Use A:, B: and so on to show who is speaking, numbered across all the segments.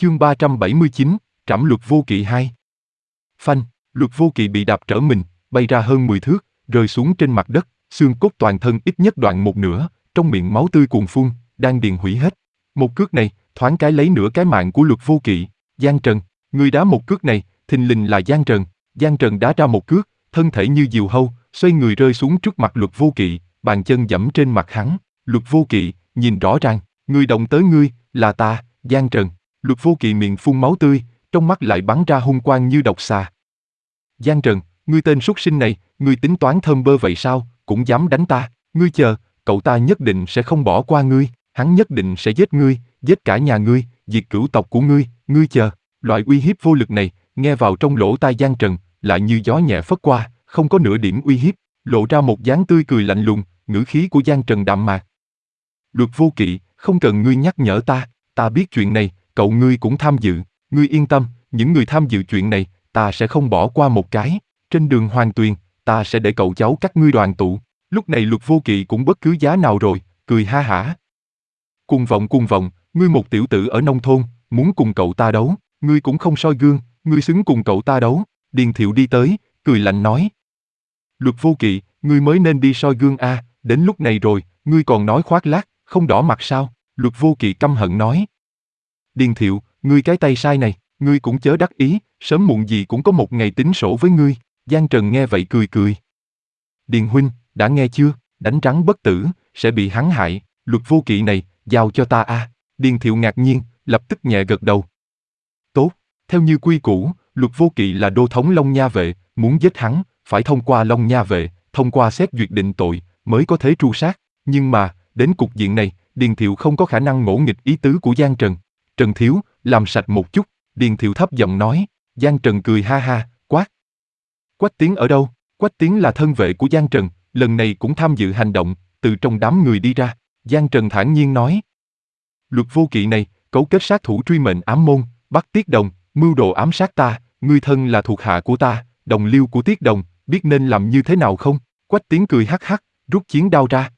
A: Chương 379, Trảm Luật Vô Kỵ 2. Phanh, Luật Vô Kỵ bị đạp trở mình, bay ra hơn 10 thước, rơi xuống trên mặt đất, xương cốt toàn thân ít nhất đoạn một nửa, trong miệng máu tươi cuồn phun, đang điền hủy hết. Một cước này, thoáng cái lấy nửa cái mạng của Luật Vô Kỵ. Giang Trần, người đá một cước này, thình lình là Giang Trần. Giang Trần đá ra một cước, thân thể như diều hâu, xoay người rơi xuống trước mặt Luật Vô Kỵ, bàn chân giẫm trên mặt hắn. Luật Vô Kỵ, nhìn rõ ràng, người động tới ngươi, là ta, Giang Trần. Luật Vô Kỵ miệng phun máu tươi, trong mắt lại bắn ra hung quang như độc xà. Giang Trần, ngươi tên súc sinh này, ngươi tính toán thơm bơ vậy sao, cũng dám đánh ta, ngươi chờ, cậu ta nhất định sẽ không bỏ qua ngươi, hắn nhất định sẽ giết ngươi, giết cả nhà ngươi, diệt cửu tộc của ngươi, ngươi chờ. Loại uy hiếp vô lực này, nghe vào trong lỗ tai Giang Trần, lại như gió nhẹ phất qua, không có nửa điểm uy hiếp, lộ ra một dáng tươi cười lạnh lùng, ngữ khí của Giang Trần đạm mạc. Luật Vô Kỵ, không cần ngươi nhắc nhở ta biết chuyện này, cậu ngươi cũng tham dự, ngươi yên tâm, những người tham dự chuyện này, ta sẽ không bỏ qua một cái, trên đường Hoàng Tuyền, ta sẽ để cậu cháu các ngươi đoàn tụ. Lúc này Luật Vô Kỵ cũng bất cứ giá nào rồi, cười ha hả. Cuồng vọng, ngươi một tiểu tử ở nông thôn, muốn cùng cậu ta đấu, ngươi cũng không soi gương, ngươi xứng cùng cậu ta đấu. Điền Thiệu đi tới, cười lạnh nói. Luật Vô Kỵ, ngươi mới nên đi soi gương a, đến lúc này rồi, ngươi còn nói khoác lác, không đỏ mặt sao? Luật Vô Kỵ căm hận nói. Điền Thiệu, ngươi cái tay sai này, ngươi cũng chớ đắc ý, sớm muộn gì cũng có một ngày tính sổ với ngươi. Giang Trần nghe vậy cười. Điền huynh, đã nghe chưa, đánh rắn bất tử, sẽ bị hắn hại, Luật Vô Kỵ này, giao cho ta a. Điền Thiệu ngạc nhiên, lập tức nhẹ gật đầu. Tốt, theo như quy củ, Luật Vô Kỵ là đô thống Long Nha Vệ, muốn giết hắn, phải thông qua Long Nha Vệ, thông qua xét duyệt định tội, mới có thể tru sát. Nhưng mà, đến cục diện này, Điền Thiệu không có khả năng ngỗ nghịch ý tứ của Giang Trần. Trần thiếu, làm sạch một chút, Điền Thiệu thấp giọng nói. Giang Trần cười ha ha, quát. Quách Tiến ở đâu? Quách Tiến là thân vệ của Giang Trần, lần này cũng tham dự hành động, từ trong đám người đi ra. Giang Trần thản nhiên nói. Luật Vô Kỵ này, cấu kết sát thủ truy mệnh ám môn, bắt Tiết Đồng, mưu đồ ám sát ta, ngươi thân là thuộc hạ của ta, đồng liêu của Tiết Đồng, biết nên làm như thế nào không? Quách Tiến cười hắc hắc, rút chiến đao ra.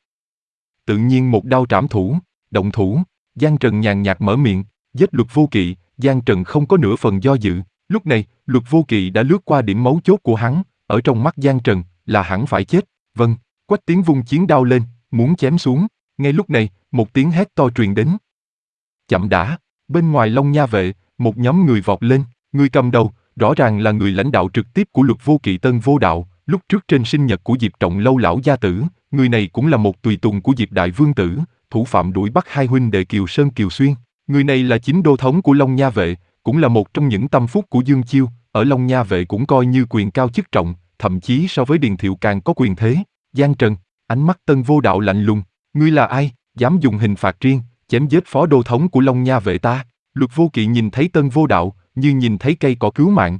A: Tự nhiên một đao trảm thủ, động thủ. Giang Trần nhàn nhạt mở miệng, giết Luật Vô Kỵ. Giang Trần không có nửa phần do dự. Lúc này, Luật Vô Kỵ đã lướt qua điểm mấu chốt của hắn, ở trong mắt Giang Trần, là hẳn phải chết. Vâng, Quách Tiến vung chiến đao lên, muốn chém xuống. Ngay lúc này, một tiếng hét to truyền đến. Chậm đã, bên ngoài Long Nha Vệ, một nhóm người vọt lên, người cầm đầu, rõ ràng là người lãnh đạo trực tiếp của Luật Vô Kỵ Tân Vô Đạo, lúc trước trên sinh nhật của Diệp Trọng Lâu lão gia tử, người này cũng là một tùy tùng của Diệp Đại Vương tử, thủ phạm đuổi bắt hai huynh đệ Kiều Sơn Kiều Xuyên. Người này là chính đô thống của Long Nha Vệ, cũng là một trong những tâm phúc của Dương Chiêu, ở Long Nha Vệ cũng coi như quyền cao chức trọng, thậm chí so với Điền Thiệu càng có quyền thế. Giang Trần, ánh mắt Tân Vô Đạo lạnh lùng, ngươi là ai, dám dùng hình phạt riêng, chém giết phó đô thống của Long Nha Vệ ta? Luật Vô Kỵ nhìn thấy Tân Vô Đạo, như nhìn thấy cây cỏ cứu mạng.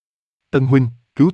A: Tân huynh,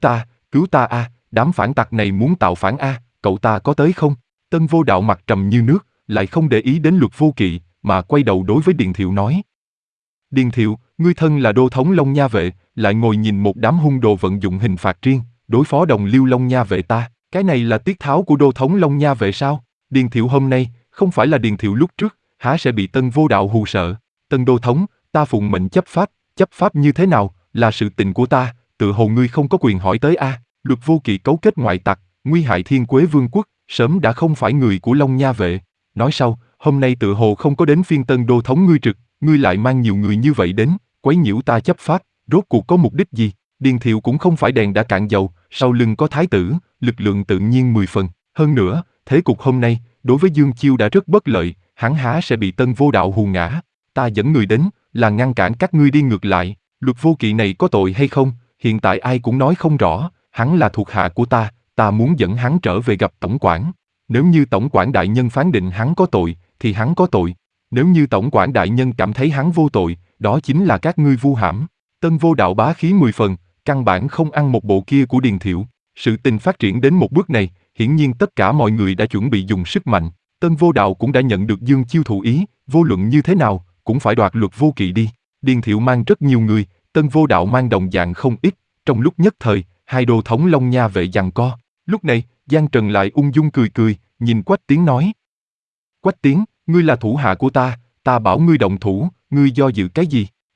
A: cứu ta a, đám phản tặc này muốn tạo phản a, cậu ta có tới không? Tân Vô Đạo mặt trầm như nước, lại không để ý đến Luật Vô Kỵ, mà quay đầu đối với Điền Thiệu nói. Điền Thiệu, ngươi thân là đô thống Long Nha Vệ, lại ngồi nhìn một đám hung đồ vận dụng hình phạt riêng, đối phó đồng liêu Long Nha Vệ ta, cái này là tiết tháo của đô thống Long Nha Vệ sao? Điền Thiệu hôm nay, không phải là Điền Thiệu lúc trước, há sẽ bị Tân Vô Đạo hù sợ? Tân đô thống, ta phụng mệnh chấp pháp như thế nào, là sự tình của ta, tự hồ ngươi không có quyền hỏi tới a. Luật Vô Kỵ cấu kết ngoại tặc, nguy hại Thiên Quế Vương quốc, sớm đã không phải người của Long Nha Vệ. Nói sau, hôm nay tự hồ không có đến phiên Tân đô thống ngươi trực, ngươi lại mang nhiều người như vậy đến, quấy nhiễu ta chấp pháp, rốt cuộc có mục đích gì? Điền Thiệu cũng không phải đèn đã cạn dầu, sau lưng có thái tử, lực lượng tự nhiên 10 phần. Hơn nữa, thế cục hôm nay, đối với Dương Chiêu đã rất bất lợi, hắn há sẽ bị Tân Vô Đạo hù ngã. Ta dẫn người đến, là ngăn cản các ngươi đi ngược lại. Luật Vô Kỵ này có tội hay không, hiện tại ai cũng nói không rõ, hắn là thuộc hạ của ta muốn dẫn hắn trở về gặp tổng quản. Nếu như tổng quản đại nhân phán định hắn có tội, thì hắn có tội. Nếu như tổng quản đại nhân cảm thấy hắn vô tội, đó chính là các ngươi vu hãm. Tân Vô Đạo bá khí 10 phần, căn bản không ăn một bộ kia của Điền Thiệu. Sự tình phát triển đến một bước này, hiển nhiên tất cả mọi người đã chuẩn bị dùng sức mạnh. Tân Vô Đạo cũng đã nhận được Dương Chiêu thụ ý, vô luận như thế nào, cũng phải đoạt Luật Vô Kỵ đi. Điền Thiệu mang rất nhiều người, Tân Vô Đạo mang đồng dạng không ít. Trong lúc nhất thời, hai đô thống Long Nha Vệ giằng co. Lúc này, Giang Trần lại ung dung cười, nhìn Quách Tiến nói. Quách Tiến, ngươi là thủ hạ của ta bảo ngươi động thủ, ngươi do dự cái gì?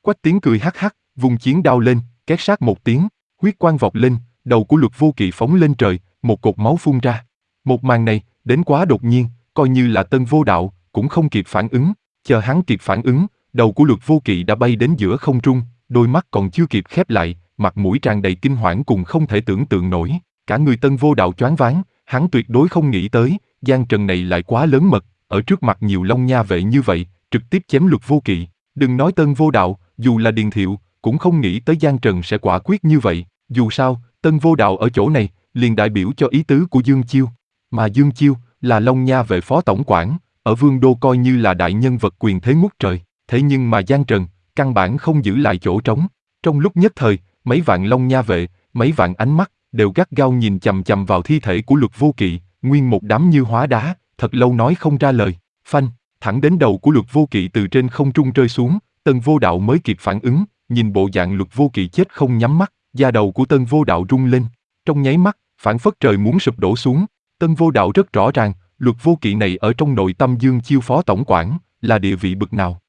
A: Quách Tiến cười hắc hắc, vung chiến đao lên, két sát một tiếng, huyết quang vọt lên, đầu của Luật Vô Kỵ phóng lên trời, một cột máu phun ra. Một màn này, đến quá đột nhiên, coi như là Tân Vô Đạo, cũng không kịp phản ứng. Chờ hắn kịp phản ứng, đầu của Luật Vô Kỵ đã bay đến giữa không trung, đôi mắt còn chưa kịp khép lại, mặt mũi tràn đầy kinh hoảng cùng không thể tưởng tượng nổi. Cả người Tân Vô Đạo choáng váng, hắn tuyệt đối không nghĩ tới, Giang Trần này lại quá lớn mật, ở trước mặt nhiều Long Nha vệ như vậy, trực tiếp chém Luật Vô Kỵ. Đừng nói Tân Vô Đạo, dù là Điền Thiệu, cũng không nghĩ tới Giang Trần sẽ quả quyết như vậy. Dù sao, Tân Vô Đạo ở chỗ này, liền đại biểu cho ý tứ của Dương Chiêu. Mà Dương Chiêu, là Long Nha vệ phó tổng quản, ở Vương Đô coi như là đại nhân vật quyền thế ngút trời. Thế nhưng mà Giang Trần, căn bản không giữ lại chỗ trống. Trong lúc nhất thời, mấy vạn Long Nha vệ, mấy vạn ánh mắt, đều gắt gao nhìn chằm chằm vào thi thể của Luật Vô Kỵ, nguyên một đám như hóa đá, thật lâu nói không ra lời. Phanh, thẳng đến đầu của Luật Vô Kỵ từ trên không trung rơi xuống, Tân Vô Đạo mới kịp phản ứng, nhìn bộ dạng Luật Vô Kỵ chết không nhắm mắt, da đầu của Tân Vô Đạo rung lên. Trong nháy mắt, phảng phất trời muốn sụp đổ xuống. Tân Vô Đạo rất rõ ràng, Luật Vô Kỵ này ở trong nội tâm Dương Chiêu phó tổng quản, là địa vị bực nào.